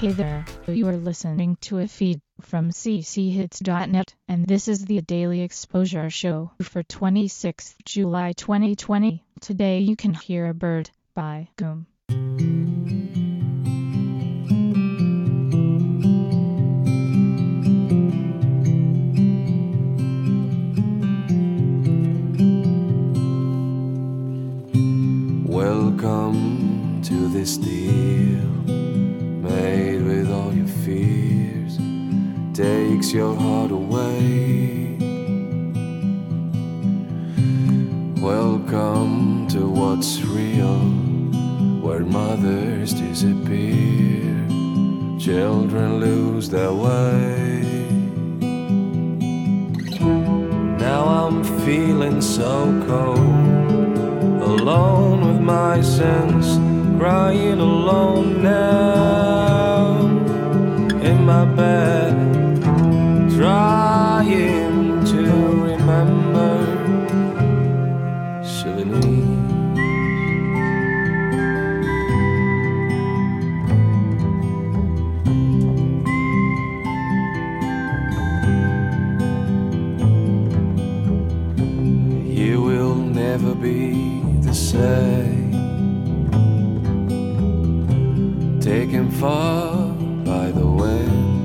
Hey there, you are listening to a feed from cchits.net, and this is the Daily Exposure Show for 26th July 2020. Today you can hear A Bird by Goom. Welcome to this deal made with all your fears, takes your heart away. Welcome to what's real, where mothers disappear, children lose their way. Now I'm feeling so cold, alone with my sense, crying alone now in my bed, trying to remember souvenirs. You will never be the same, taken far by the wind.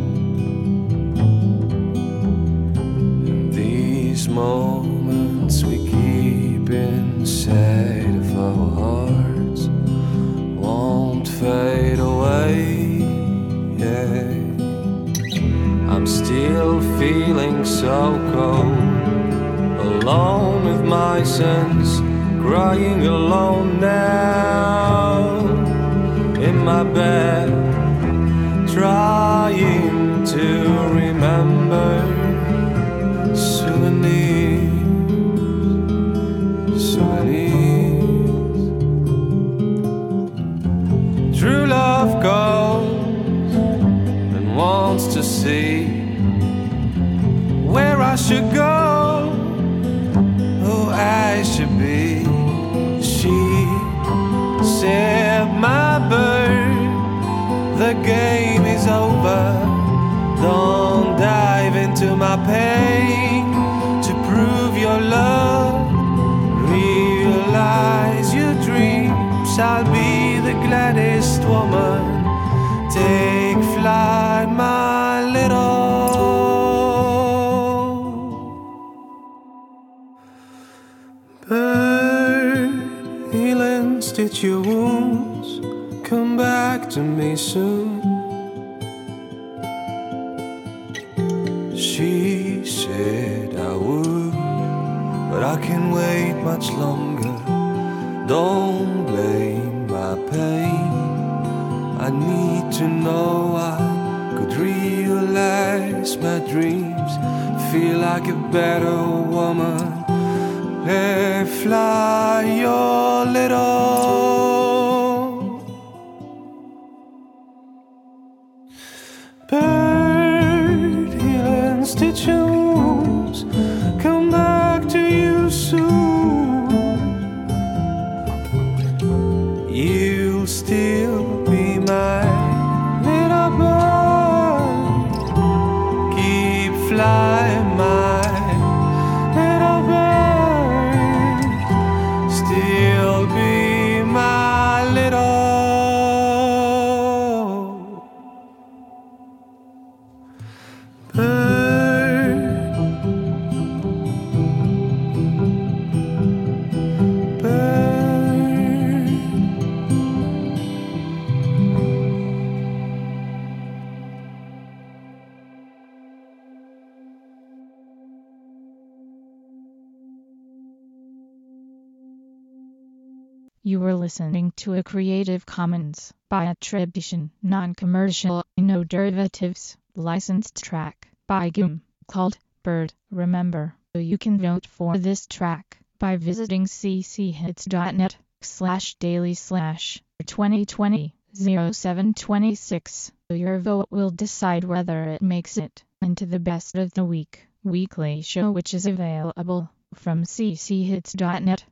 In these moments we keep inside of our hearts won't fade away. Yeah. I'm still feeling so cold, alone with my sense, crying alone now in my bed, trying to remember souvenirs. True love goes and wants to see where I should go, who I should be. She said, my bird, the game is over. Don't dive into my pain to prove your love. Realize your dreams, I'll be the gladdest woman. Take flight, my little bird. Healing, stitch your wounds, come back to me soon. She said I would, but I can't wait much longer. Don't blame my pain, I need to know I could realize my dreams, feel like a better woman. Let fly your little bird, healing, stitch your wounds, come back to you soon. You'll still be my little bird, keep flying my little bird, still be my little bird, bird. You were listening to a Creative Commons by attribution, non-commercial, no derivatives, licensed track by Goom, called Bird. Remember, you can vote for this track by visiting cchits.net/daily/2020-0726. Your vote will decide whether it makes it into the Best of the Week weekly show, which is available from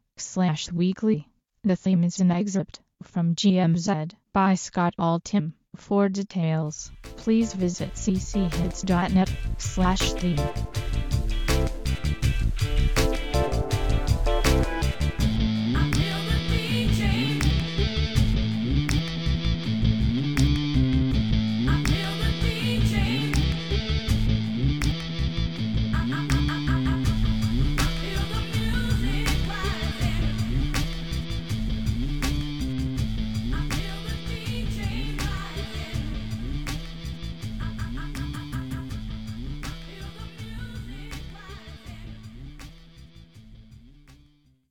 cchits.net/weekly. The theme is an excerpt from GMZ by Scott Altham For details, please visit cchits.net/theme.